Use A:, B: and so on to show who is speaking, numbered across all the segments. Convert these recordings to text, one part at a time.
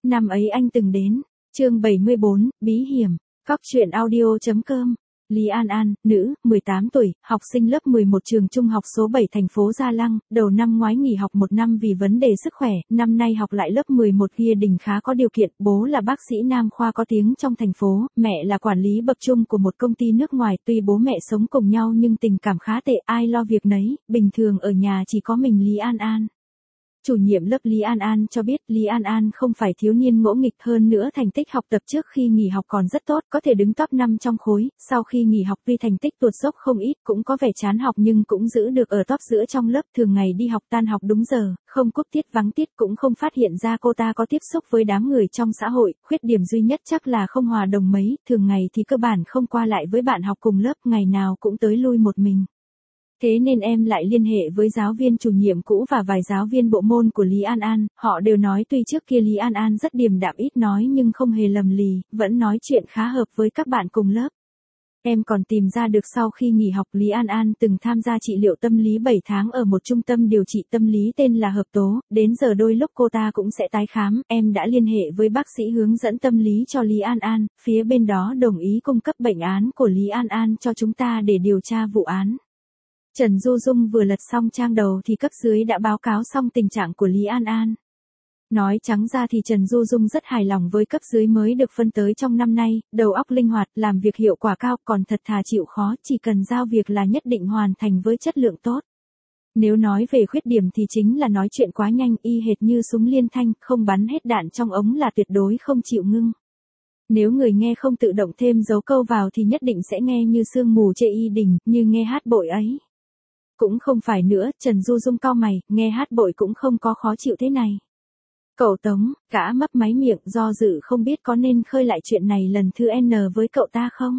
A: Năm ấy anh từng đến. Chương 74, Bí hiểm. Cóc truyện audio.com. Lý An An, nữ, 18 tuổi, học sinh lớp 11 trường trung học số 7 thành phố Gia Lăng, đầu năm ngoái nghỉ học 1 năm vì vấn đề sức khỏe, năm nay học lại lớp 11 gia đình khá có điều kiện, bố là bác sĩ nam khoa có tiếng trong thành phố, mẹ là quản lý bậc trung của một công ty nước ngoài, tuy bố mẹ sống cùng nhau nhưng tình cảm khá tệ, ai lo việc nấy, bình thường ở nhà chỉ có mình Lý An An. Chủ nhiệm lớp Lý An An cho biết Lý An An không phải thiếu niên ngỗ nghịch, hơn nữa thành tích học tập trước khi nghỉ học còn rất tốt, có thể đứng top 5 trong khối, sau khi nghỉ học tuy thành tích tuột dốc không ít, cũng có vẻ chán học nhưng cũng giữ được ở top giữa trong lớp, thường ngày đi học tan học đúng giờ, không cúp tiết vắng tiết, cũng không phát hiện ra cô ta có tiếp xúc với đám người trong xã hội, khuyết điểm duy nhất chắc là không hòa đồng mấy, thường ngày thì cơ bản không qua lại với bạn học cùng lớp, ngày nào cũng tới lui một mình. Thế nên em lại liên hệ với giáo viên chủ nhiệm cũ và vài giáo viên bộ môn của Lý An An, họ đều nói tuy trước kia Lý An An rất điềm đạm ít nói nhưng không hề lầm lì, vẫn nói chuyện khá hợp với các bạn cùng lớp. Em còn tìm ra được sau khi nghỉ học Lý An An từng tham gia trị liệu tâm lý 7 tháng ở một trung tâm điều trị tâm lý tên là Hợp Tố, đến giờ đôi lúc cô ta cũng sẽ tái khám, em đã liên hệ với bác sĩ hướng dẫn tâm lý cho Lý An An, phía bên đó đồng ý cung cấp bệnh án của Lý An An cho chúng ta để điều tra vụ án. Trần Du Dung vừa lật xong trang đầu thì cấp dưới đã báo cáo xong tình trạng của Lý An An. Nói trắng ra thì Trần Du Dung rất hài lòng với cấp dưới mới được phân tới trong năm nay, đầu óc linh hoạt, làm việc hiệu quả cao, còn thật thà chịu khó, chỉ cần giao việc là nhất định hoàn thành với chất lượng tốt. Nếu nói về khuyết điểm thì chính là nói chuyện quá nhanh, y hệt như súng liên thanh, không bắn hết đạn trong ống là tuyệt đối không chịu ngưng. Nếu người nghe không tự động thêm dấu câu vào thì nhất định sẽ nghe như sương mù chê y đình, như nghe hát bội ấy. Cũng không phải nữa, Trần Du Dung cau mày, nghe hát bội cũng không có khó chịu thế này. Cậu Tống, gã mấp máy miệng, do dự không biết có nên khơi lại chuyện này lần thứ N với cậu ta không?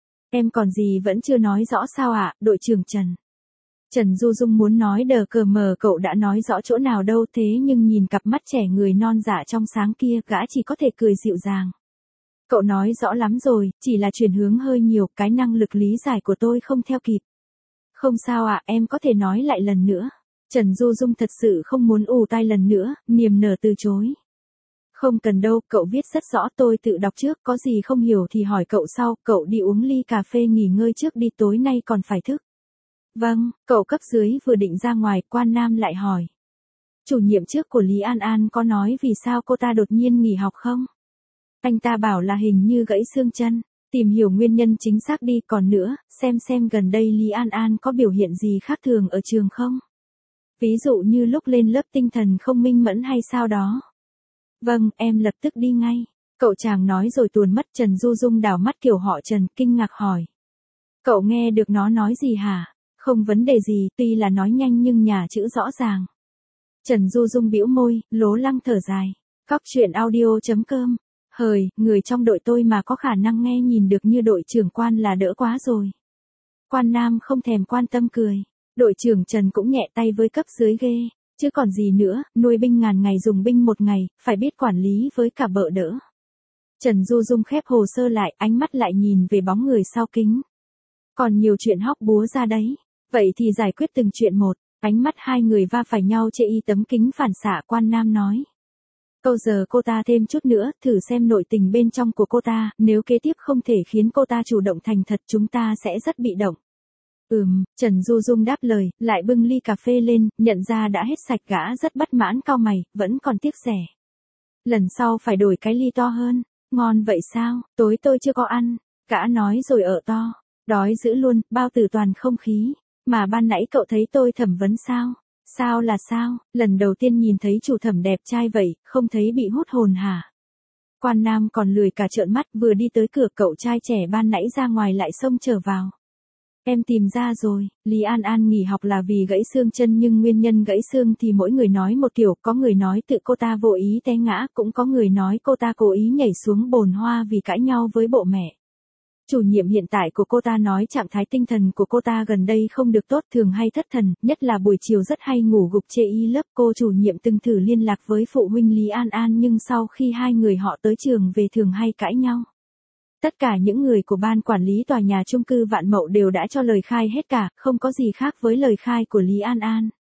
A: Em còn gì vẫn chưa nói rõ sao ạ, đội trưởng Trần. Trần Du Dung muốn nói đờ cờ mờ cậu đã nói rõ chỗ nào đâu, thế nhưng nhìn cặp mắt trẻ người non dạ trong sáng kia, gã chỉ có thể cười dịu dàng. Cậu nói rõ lắm rồi, chỉ là chuyển hướng hơi nhiều, cái năng lực lý giải của tôi không theo kịp. Không sao ạ, em có thể nói lại lần nữa. Trần Du Dung thật sự không muốn ù tai lần nữa, niềm nở từ chối. Không cần đâu, cậu viết rất rõ, tôi tự đọc trước, có gì không hiểu thì hỏi cậu sau, cậu đi uống ly cà phê nghỉ ngơi trước đi, tối nay còn phải thức. Vâng, cậu cấp dưới vừa định ra ngoài, Quan Nam lại hỏi. Chủ nhiệm trước của Lý An An có nói vì sao cô ta đột nhiên nghỉ học không? Anh ta bảo là hình như gãy xương chân. Tìm hiểu nguyên nhân chính xác đi, còn nữa, xem gần đây Lý An An có biểu hiện gì khác thường ở trường không? Ví dụ như lúc lên lớp tinh thần không minh mẫn hay sao đó. Vâng, em lập tức đi ngay. Cậu chàng nói rồi tuồn mất. Trần Du Dung đảo mắt kiểu họ Trần, kinh ngạc hỏi. Cậu nghe được nó nói gì hả? Không vấn đề gì, tuy là nói nhanh nhưng nhà chữ rõ ràng. Trần Du Dung bĩu môi, lố lăng thở dài. Cóc truyện audio.com. Hời, người trong đội tôi mà có khả năng nghe nhìn được như đội trưởng Quan là đỡ quá rồi. Quan Nam không thèm quan tâm cười. Đội trưởng Trần cũng nhẹ tay với cấp dưới ghê. Chứ còn gì nữa, nuôi binh ngàn ngày dùng binh một ngày, phải biết quản lý với cả bợ đỡ. Trần Du Dung khép hồ sơ lại, ánh mắt lại nhìn về bóng người sau kính. Còn nhiều chuyện hóc búa ra đấy. Vậy thì giải quyết từng chuyện một. Ánh mắt hai người va phải nhau chê y tấm kính phản xạ. Quan Nam nói. Câu giờ cô ta thêm chút nữa, thử xem nội tình bên trong của cô ta, nếu kế tiếp không thể khiến cô ta chủ động thành thật chúng ta sẽ rất bị động. Trần Du Dung đáp lời, lại bưng ly cà phê lên, nhận ra đã hết sạch, gã rất bất mãn cau mày, vẫn còn tiếc rẻ. Lần sau phải đổi cái ly to hơn, ngon vậy sao, tối tôi chưa có ăn, gã nói rồi ở to, đói dữ luôn, bao tử toàn không khí, mà ban nãy cậu thấy tôi thẩm vấn sao? Sao là sao, lần đầu tiên nhìn thấy chủ thẩm đẹp trai vậy, không thấy bị hút hồn hả? Quan Nam còn lười cả trợn mắt, vừa đi tới cửa cậu trai trẻ ban nãy ra ngoài lại xông trở vào. Em tìm ra rồi, Lý An An nghỉ học là vì gãy xương chân nhưng nguyên nhân gãy xương thì mỗi người nói một kiểu, có người nói tự cô ta vô ý té ngã, cũng có người nói cô ta cố ý nhảy xuống bồn hoa vì cãi nhau với bộ mẹ. Chủ nhiệm hiện tại của cô ta nói trạng thái tinh thần của cô ta gần đây không được tốt, thường hay thất thần, nhất là buổi chiều rất hay ngủ gục chê y lớp. Cô chủ nhiệm từng thử liên lạc với phụ huynh Lý An An nhưng sau khi hai người họ tới trường về thường hay cãi nhau. Tất cả những người của ban quản lý tòa nhà chung cư Vạn Mậu đều đã cho lời khai hết cả, không có gì khác với lời khai của Lý An An.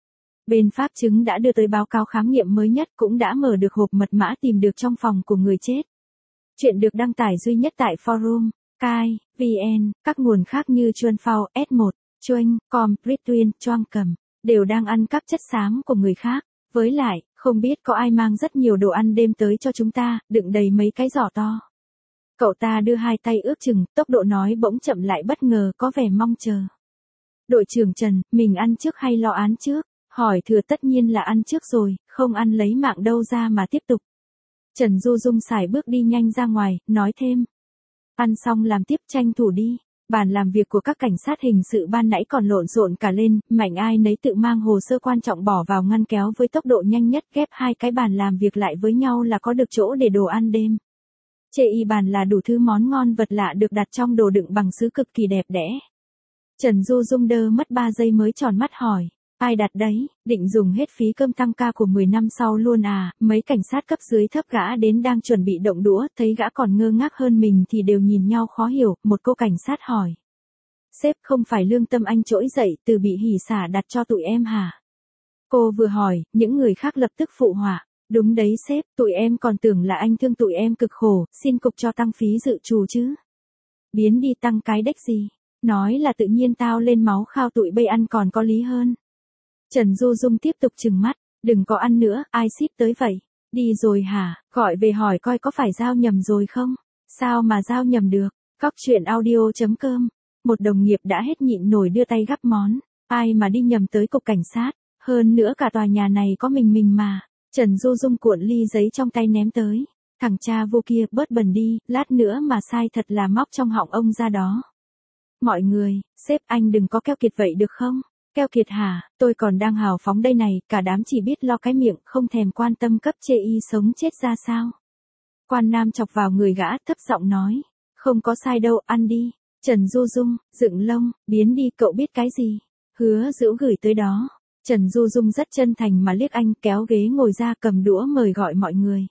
A: Bên pháp chứng đã đưa tới báo cáo khám nghiệm mới nhất, cũng đã mở được hộp mật mã tìm được trong phòng của người chết. Chuyện được đăng tải duy nhất tại forum Kai, VN, các nguồn khác như Chuanphao, S1, Chuanh, Com, Britwin, Choang Cầm, đều đang ăn cắp chất xám của người khác. Với lại, không biết có ai mang rất nhiều đồ ăn đêm tới cho chúng ta, đựng đầy mấy cái giỏ to. Cậu ta đưa hai tay ước chừng, tốc độ nói bỗng chậm lại bất ngờ, có vẻ mong chờ. Đội trưởng Trần, mình ăn trước hay lo án trước? Hỏi thừa tất nhiên là ăn trước rồi, không ăn lấy mạng đâu ra mà tiếp tục. Trần Du Dung xài bước đi nhanh ra ngoài, nói thêm. Ăn xong làm tiếp, tranh thủ đi. Bàn làm việc của các cảnh sát hình sự ban nãy còn lộn xộn cả lên, mạnh ai nấy tự mang hồ sơ quan trọng bỏ vào ngăn kéo với tốc độ nhanh nhất, ghép hai cái bàn làm việc lại với nhau là có được chỗ để đồ ăn đêm. Chê y bàn là đủ thứ món ngon vật lạ được đặt trong đồ đựng bằng sứ cực kỳ đẹp đẽ. Trần Du Dung đơ mất 3 giây mới tròn mắt hỏi. Ai đặt đấy, định dùng hết phí cơm tăng ca của 10 năm sau luôn à? Mấy cảnh sát cấp dưới thấp gã đến đang chuẩn bị động đũa, thấy gã còn ngơ ngác hơn mình thì đều nhìn nhau khó hiểu. Một cô cảnh sát hỏi. Sếp, không phải lương tâm anh trỗi dậy từ bị hỉ xả đặt cho tụi em hả? Cô vừa hỏi, những người khác lập tức phụ họa. Đúng đấy sếp, tụi em còn tưởng là anh thương tụi em cực khổ, xin cục cho tăng phí dự trù chứ. Biến đi tăng cái đếch gì? Nói là tự nhiên tao lên máu khao tụi bây ăn còn có lý hơn. Trần Du Dung tiếp tục trừng mắt, đừng có ăn nữa, ai ship tới vậy? Đi rồi hả? Gọi về hỏi coi có phải giao nhầm rồi không? Sao mà giao nhầm được? Góc chuyện audio.com. Một đồng nghiệp đã hết nhịn nổi đưa tay gắp món. Ai mà đi nhầm tới cục cảnh sát? Hơn nữa cả tòa nhà này có mình mà. Trần Du Dung cuộn ly giấy trong tay ném tới. Thằng cha vô kia, bớt bẩn đi, lát nữa mà sai thật là móc trong họng ông ra đó. Mọi người, sếp anh đừng có keo kiệt vậy được không? Keo kiệt hả, tôi còn đang hào phóng đây này, cả đám chỉ biết lo cái miệng, không thèm quan tâm cấp chê y sống chết ra sao. Quan Nam chọc vào người gã, thấp giọng nói. Không có sai đâu, ăn đi. Trần Du Dung, dựng lông, biến đi, cậu biết cái gì? Hứa Dữu gửi tới đó. Trần Du Dung rất chân thành mà liếc anh, kéo ghế ngồi ra, cầm đũa mời gọi mọi người.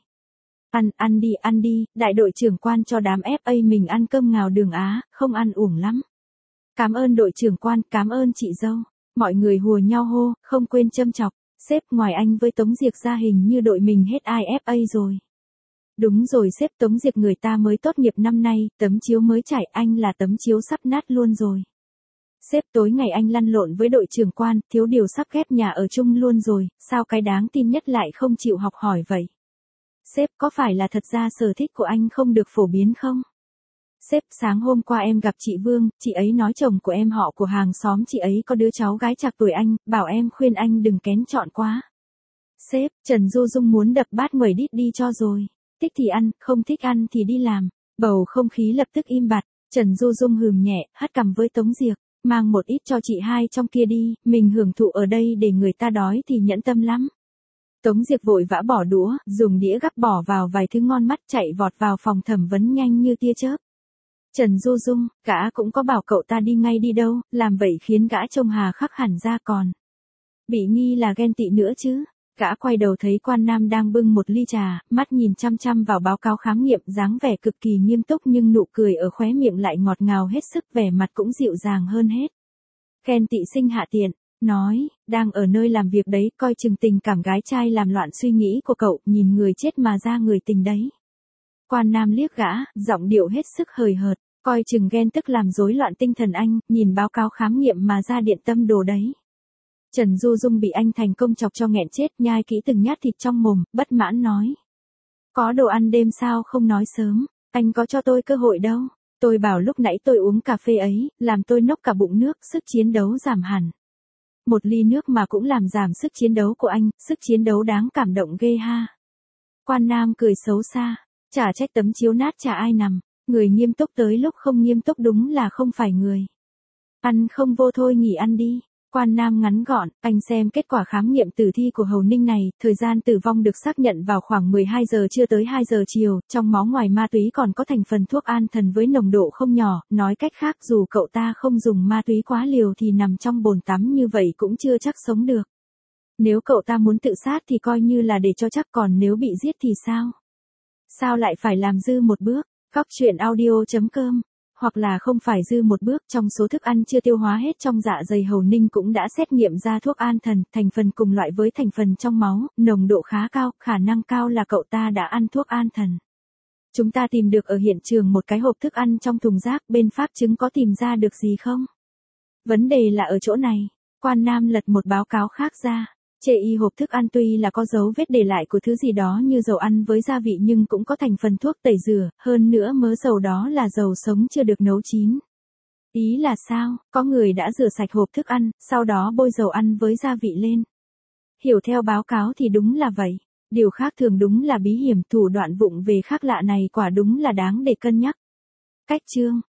A: Ăn đi, đại đội trưởng Quan cho đám FA mình ăn cơm ngào đường Á, không ăn uổng lắm. Cảm ơn đội trưởng Quan, cảm ơn chị dâu. Mọi người hùa nhau hô, không quên châm chọc. Sếp, ngoài anh với Tống Diệc ra hình như đội mình hết IFA rồi. Đúng rồi sếp, Tống Diệc người ta mới tốt nghiệp năm nay, tấm chiếu mới trải, anh là tấm chiếu sắp nát luôn rồi. Sếp, tối ngày anh lăn lộn với đội trưởng Quan, thiếu điều sắp ghép nhà ở chung luôn rồi, sao cái đáng tin nhất lại không chịu học hỏi vậy? Sếp, có phải là thật ra sở thích của anh không được phổ biến không? Sếp, sáng hôm qua em gặp chị Vương, chị ấy nói chồng của em họ của hàng xóm chị ấy có đứa cháu gái trạc tuổi anh, bảo em khuyên anh đừng kén chọn quá. Sếp, Trần Du Dung muốn đập bát nguẩy đít đi cho rồi. Thích thì ăn, không thích ăn thì đi làm. Bầu không khí lập tức im bặt, Trần Du Dung hừm nhẹ, hất cằm với Tống Diệc, mang một ít cho chị hai trong kia đi, mình hưởng thụ ở đây để người ta đói thì nhẫn tâm lắm. Tống Diệc vội vã bỏ đũa, dùng đĩa gắp bỏ vào vài thứ ngon mắt, chạy vọt vào phòng thẩm vấn nhanh như tia chớp. Trần Du Dung, gã cũng có bảo cậu ta đi ngay đi đâu, làm vậy khiến gã trông hà khắc hẳn ra còn. Bị nghi là ghen tị nữa chứ. Gã quay đầu thấy Quan Nam đang bưng một ly trà, mắt nhìn chăm chăm vào báo cáo khám nghiệm, dáng vẻ cực kỳ nghiêm túc nhưng nụ cười ở khóe miệng lại ngọt ngào hết sức, vẻ mặt cũng dịu dàng hơn hết. Ghen tị sinh hạ tiện, nói, đang ở nơi làm việc đấy, coi chừng tình cảm gái trai làm loạn suy nghĩ của cậu, nhìn người chết mà ra người tình đấy. Quan Nam liếc gã, giọng điệu hết sức hời hợt, coi chừng ghen tức làm rối loạn tinh thần anh, nhìn báo cáo khám nghiệm mà ra điện tâm đồ đấy. Trần Du Dung bị anh thành công chọc cho nghẹn chết, nhai kỹ từng nhát thịt trong mồm, bất mãn nói. Có đồ ăn đêm sao không nói sớm, anh có cho tôi cơ hội đâu. Tôi bảo lúc nãy tôi uống cà phê ấy, làm tôi nốc cả bụng nước, sức chiến đấu giảm hẳn. Một ly nước mà cũng làm giảm sức chiến đấu của anh, sức chiến đấu đáng cảm động ghê ha. Quan Nam cười xấu xa, chả trách tấm chiếu nát chả ai nằm, người nghiêm túc tới lúc không nghiêm túc đúng là không phải người. Ăn không vô thôi nghỉ ăn đi. Quan Nam ngắn gọn, anh xem kết quả khám nghiệm tử thi của Hầu Ninh này, thời gian tử vong được xác nhận vào khoảng 12 giờ trưa tới 2 giờ chiều, trong máu ngoài ma túy còn có thành phần thuốc an thần với nồng độ không nhỏ, nói cách khác dù cậu ta không dùng ma túy quá liều thì nằm trong bồn tắm như vậy cũng chưa chắc sống được. Nếu cậu ta muốn tự sát thì coi như là để cho chắc, còn nếu bị giết thì sao? Sao lại phải làm dư một bước? Góc chuyện audio.com Hoặc là không phải dư một bước, trong số thức ăn chưa tiêu hóa hết trong dạ dày Hầu Ninh cũng đã xét nghiệm ra thuốc an thần, thành phần cùng loại với thành phần trong máu, nồng độ khá cao, khả năng cao là cậu ta đã ăn thuốc an thần. Chúng ta tìm được ở hiện trường một cái hộp thức ăn trong thùng rác, bên pháp chứng có tìm ra được gì không? Vấn đề là ở chỗ này. Quan Nam lật một báo cáo khác ra. Chê y hộp thức ăn tuy là có dấu vết để lại của thứ gì đó như dầu ăn với gia vị nhưng cũng có thành phần thuốc tẩy rửa, hơn nữa mớ dầu đó là dầu sống chưa được nấu chín. Ý là sao? Có người đã rửa sạch hộp thức ăn, sau đó bôi dầu ăn với gia vị lên. Hiểu theo báo cáo thì đúng là vậy. Điều khác thường đúng là bí hiểm, thủ đoạn vụng về khác lạ này quả đúng là đáng để cân nhắc. Cách chương